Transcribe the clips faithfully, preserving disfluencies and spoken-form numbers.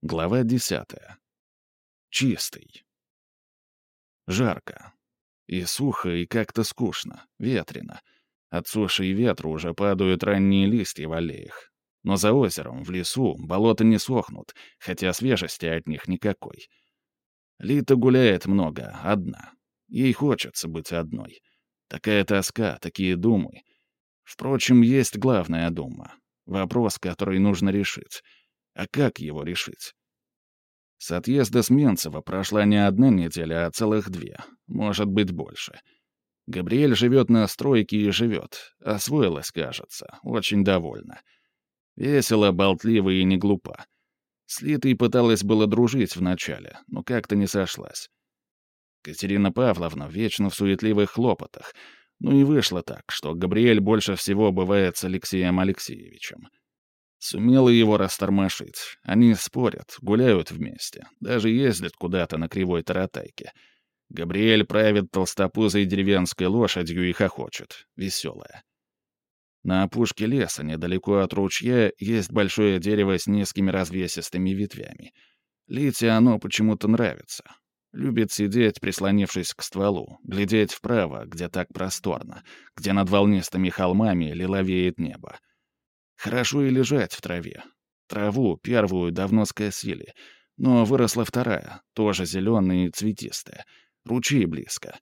Глава десятая. Чистый. Жарко. И сухо, и как-то скучно, ветрено. От суши и ветра уже падают ранние листья в аллеях. Но за озером, в лесу, болота не сохнут, хотя свежести от них никакой. Лита гуляет много, одна. Ей хочется быть одной. Такая тоска, такие думы. Впрочем, есть главная дума. Вопрос, который нужно решить. А как его решить? С отъезда с Менцева прошла не одна неделя, а целых две. Может быть, больше. Габриэль живет на стройке и живет. Освоилась, кажется. Очень довольна. Весело, болтлива и не глупа. С Литой пыталась было дружить вначале, но как-то не сошлась. Катерина Павловна вечно в суетливых хлопотах. Ну и вышло так, что Габриэль больше всего бывает с Алексеем Алексеевичем. Сумела его растормошить. Они спорят, гуляют вместе, даже ездят куда-то на кривой таратайке. Габриэль правит толстопузой деревенской лошадью и хохочет. Веселая. На опушке леса, недалеко от ручья, есть большое дерево с низкими развесистыми ветвями. Лите оно почему-то нравится. Любит сидеть, прислонившись к стволу, глядеть вправо, где так просторно, где над волнистыми холмами лиловеет небо. Хорошо и лежать в траве. Траву первую давно скосили, но выросла вторая, тоже зеленая и цветистая. Ручей близко.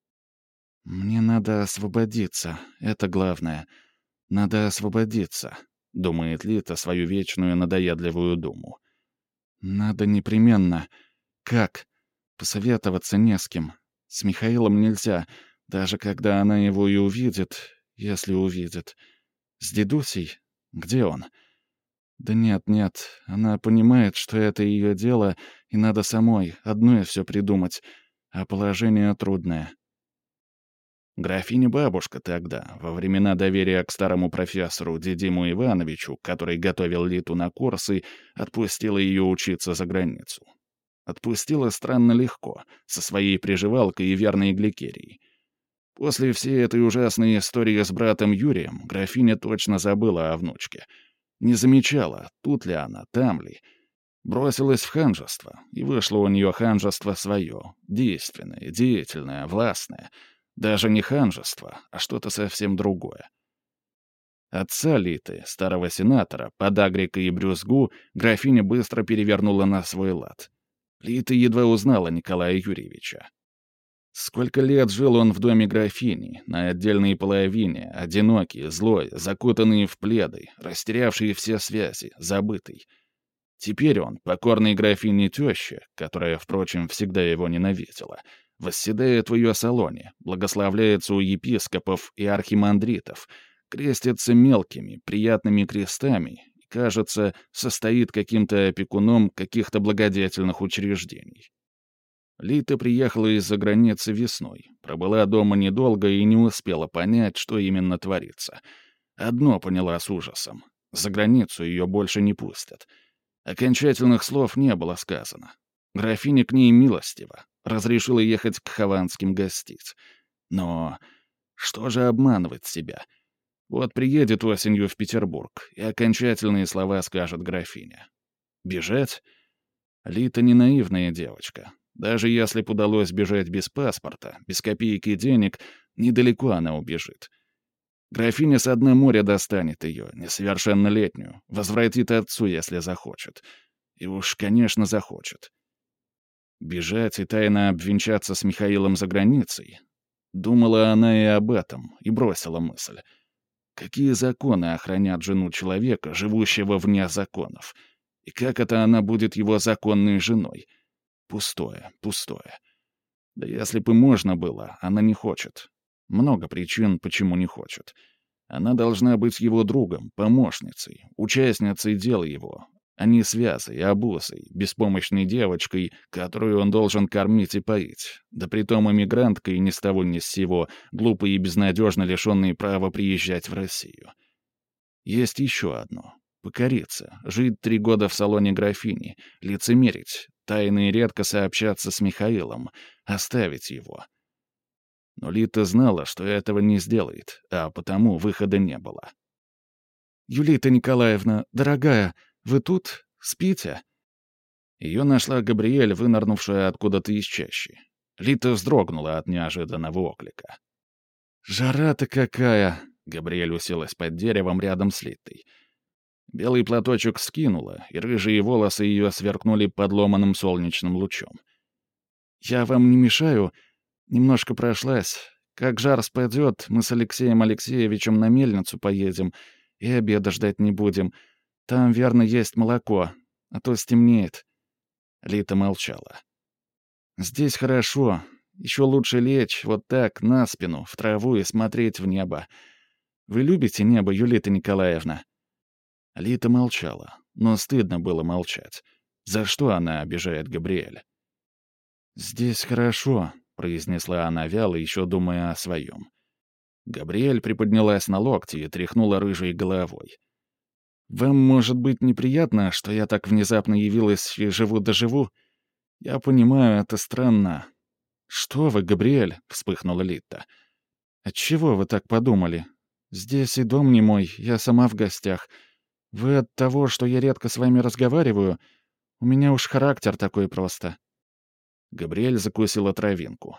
«Мне надо освободиться, это главное. Надо освободиться», — думает Лита свою вечную надоедливую думу. «Надо непременно. Как? Посоветоваться не с кем. С Михаилом нельзя, даже когда она его и увидит, если увидит. С дедусей? Где он? Да нет, нет, она понимает, что это ее дело, и надо самой, одной все придумать, а положение трудное». Графиня-бабушка тогда, во времена доверия к старому профессору Дидиму Ивановичу, который готовил Литу на курсы, отпустила ее учиться за границу. Отпустила странно легко, со своей приживалкой и верной Гликерией. После всей этой ужасной истории с братом Юрием графиня точно забыла о внучке. Не замечала, тут ли она, там ли. Бросилась в ханжество, и вышло у нее ханжество свое, действенное, деятельное, властное. Даже не ханжество, а что-то совсем другое. Отца Литы, старого сенатора, подагрика и брюзгу, графиня быстро перевернула на свой лад. Лита едва узнала Николая Юрьевича. Сколько лет жил он в доме графини, на отдельной половине, одинокий, злой, закутанный в пледы, растерявший все связи, забытый. Теперь он, покорный графине теща, которая, впрочем, всегда его ненавидела, восседает в ее салоне, благословляется у епископов и архимандритов, крестится мелкими, приятными крестами и, кажется, состоит каким-то опекуном каких-то благодетельных учреждений. Лита приехала из-за границы весной, пробыла дома недолго и не успела понять, что именно творится. Одно поняла с ужасом — за границу ее больше не пустят. Окончательных слов не было сказано. Графиня к ней милостива, разрешила ехать к Хованским гостить. Но что же обманывать себя? Вот приедет осенью в Петербург, и окончательные слова скажет графиня. Бежать? Лита не наивная девочка. Даже если б удалось бежать без паспорта, без копейки денег, недалеко она убежит. Графиня с дна моря достанет ее, несовершеннолетнюю, возвратит отцу, если захочет. И уж, конечно, захочет. Бежать и тайно обвенчаться с Михаилом за границей? Думала она и об этом, и бросила мысль. Какие законы охранят жену человека, живущего вне законов? И как это она будет его законной женой? Пустое, пустое. Да если бы можно было, она не хочет. Много причин, почему не хочет. Она должна быть его другом, помощницей, участницей дел его, а не связой, обузой, беспомощной девочкой, которую он должен кормить и поить, да притом эмигранткой ни с того ни с сего, глупой и безнадежно лишенной права приезжать в Россию. Есть еще одно. Покориться, жить три года в салоне графини, лицемерить, тайно и редко сообщаться с Михаилом, оставить его. Но Лита знала, что этого не сделает, а потому выхода не было. «Юлита Николаевна, дорогая, вы тут? Спите?» Ее нашла Габриэль, вынырнувшая откуда-то из чащи. Лита вздрогнула от неожиданного оклика. «Жара-то какая!» — Габриэль уселась под деревом рядом с Литой. Белый платочек скинула, и рыжие волосы ее сверкнули под ломаным солнечным лучом. «Я вам не мешаю? Немножко прошлась. Как жар спадет, мы с Алексеем Алексеевичем на мельницу поедем и обеда ждать не будем. Там, верно, есть молоко, а то стемнеет». Лита молчала. «Здесь хорошо. Еще лучше лечь вот так, на спину, в траву и смотреть в небо. Вы любите небо, Юлита Николаевна?» Лита молчала, но стыдно было молчать. За что она обижает Габриэль? «Здесь хорошо», — произнесла она вяло, еще думая о своем. Габриэль приподнялась на локти и тряхнула рыжей головой. «Вам может быть неприятно, что я так внезапно явилась и живу да живу? Я понимаю, это странно». «Что вы, Габриэль?» — вспыхнула Лита. «Отчего вы так подумали? Здесь и дом не мой, я сама в гостях. Вы от того, что я редко с вами разговариваю? У меня уж характер такой просто». Габриэль закусила травинку.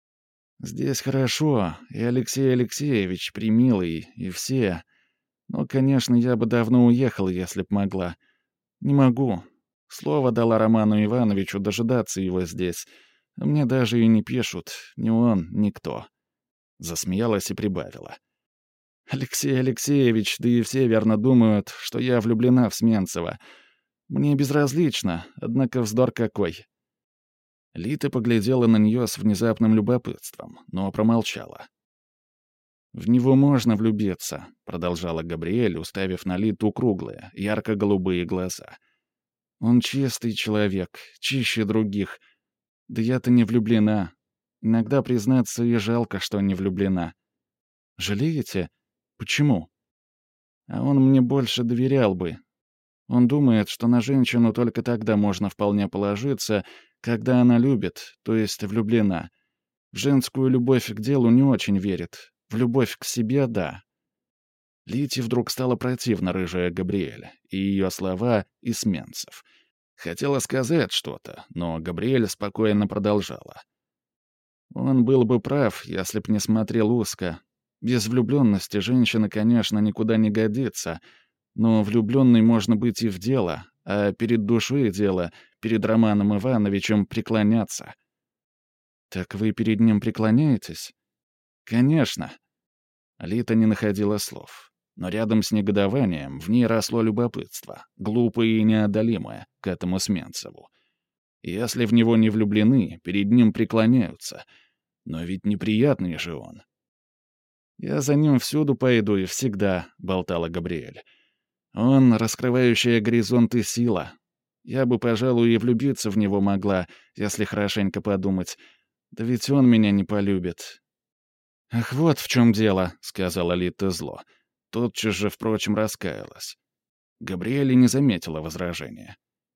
«Здесь хорошо, и Алексей Алексеевич примилый, и все. Но, конечно, я бы давно уехал, если б могла. Не могу. Слово дала Роману Ивановичу дожидаться его здесь. А мне даже и не пишут, ни он, никто». Засмеялась и прибавила. «Алексей Алексеевич, да и все верно думают, что я влюблена в Сменцева. Мне безразлично, однако вздор какой». Лита поглядела на нее с внезапным любопытством, но промолчала. «В него можно влюбиться», — продолжала Габриэль, уставив на Литу круглые, ярко-голубые глаза. «Он чистый человек, чище других. Да я-то не влюблена. Иногда, признаться, и жалко, что не влюблена». «Жалеете? Почему?» «А он мне больше доверял бы. Он думает, что на женщину только тогда можно вполне положиться, когда она любит, то есть влюблена. В женскую любовь к делу не очень верит. В любовь к себе — да». Лите вдруг стало противно рыжая Габриэль, и ее слова, и Сменцев. Хотела сказать что-то, но Габриэль спокойно продолжала. «Он был бы прав, если б не смотрел узко. Без влюбленности женщина, конечно, никуда не годится, но влюбленной можно быть и в дело, а перед душой дело, перед Романом Ивановичем преклоняться». «Так вы перед ним преклоняетесь?» «Конечно». Лита не находила слов, но рядом с негодованием в ней росло любопытство, глупое и неодолимое, к этому Сменцеву. Если в него не влюблены, перед ним преклоняются. Но ведь неприятный же он. «Я за ним всюду пойду и всегда», — болтала Габриэль. «Он — раскрывающая горизонты сила. Я бы, пожалуй, и влюбиться в него могла, если хорошенько подумать. Да ведь он меня не полюбит». «Ах, вот в чем дело», — сказала Лита зло. Тотчас же, впрочем, раскаялась. Габриэль не заметила возражения.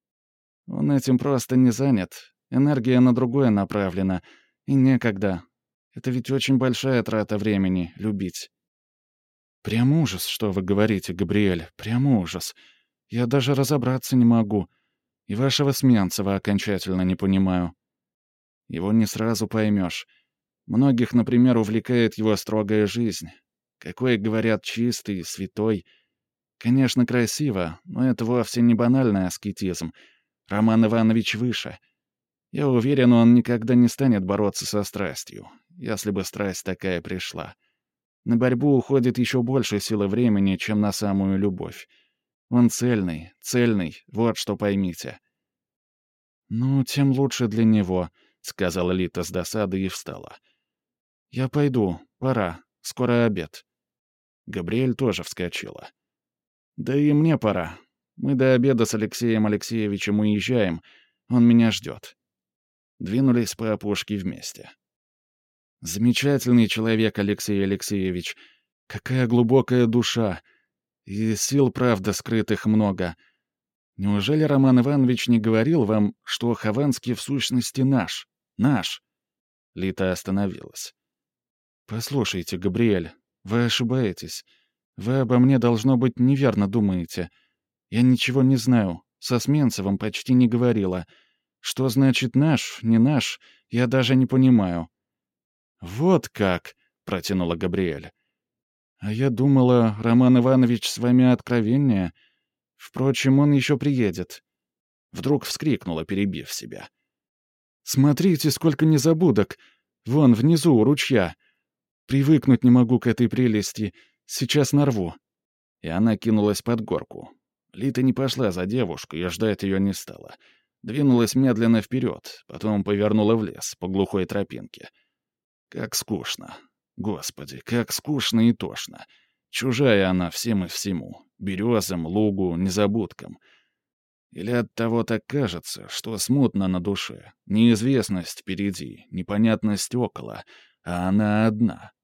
«Он этим просто не занят. Энергия на другое направлена. И некогда. Это ведь очень большая трата времени — любить». «Прям ужас, что вы говорите, Габриэль, прям ужас. Я даже разобраться не могу. И вашего Сменцева окончательно не понимаю. Его не сразу поймешь. Многих, например, увлекает его строгая жизнь. Какой, говорят, чистый, святой. Конечно, красиво, но это вовсе не банальный аскетизм. Роман Иванович выше. Я уверен, он никогда не станет бороться со страстью, если бы страсть такая пришла. На борьбу уходит еще больше силы времени, чем на самую любовь. Он цельный, цельный, вот что поймите». «Ну, тем лучше для него», — сказала Лита с досадой и встала. «Я пойду, пора, скоро обед». Габриэль тоже вскочила. «Да и мне пора. Мы до обеда с Алексеем Алексеевичем уезжаем. Он меня ждет». Двинулись по опушке вместе. «Замечательный человек, Алексей Алексеевич. Какая глубокая душа. И сил, правда, скрытых много. Неужели Роман Иванович не говорил вам, что Хованский в сущности наш? Наш?» Лита остановилась. «Послушайте, Габриэль, вы ошибаетесь. Вы обо мне, должно быть, неверно думаете. Я ничего не знаю, Со Сменцевым почти не говорила. Что значит «наш», «не наш», я даже не понимаю». «Вот как!» — протянула Габриэль. «А я думала, Роман Иванович с вами откровеннее. Впрочем, он еще приедет». Вдруг вскрикнула, перебив себя. «Смотрите, сколько незабудок! Вон, внизу, у ручья. Привыкнуть не могу к этой прелести. Сейчас нарву». И она кинулась под горку. Лита не пошла за девушкой и ждать ее не стала. Двинулась медленно вперед, потом повернула в лес по глухой тропинке. Как скучно. Господи, как скучно и тошно. Чужая она всем и всему. Березам, лугу, незабудкам. Или оттого так кажется, что смутно на душе. Неизвестность впереди, непонятность около, а она одна,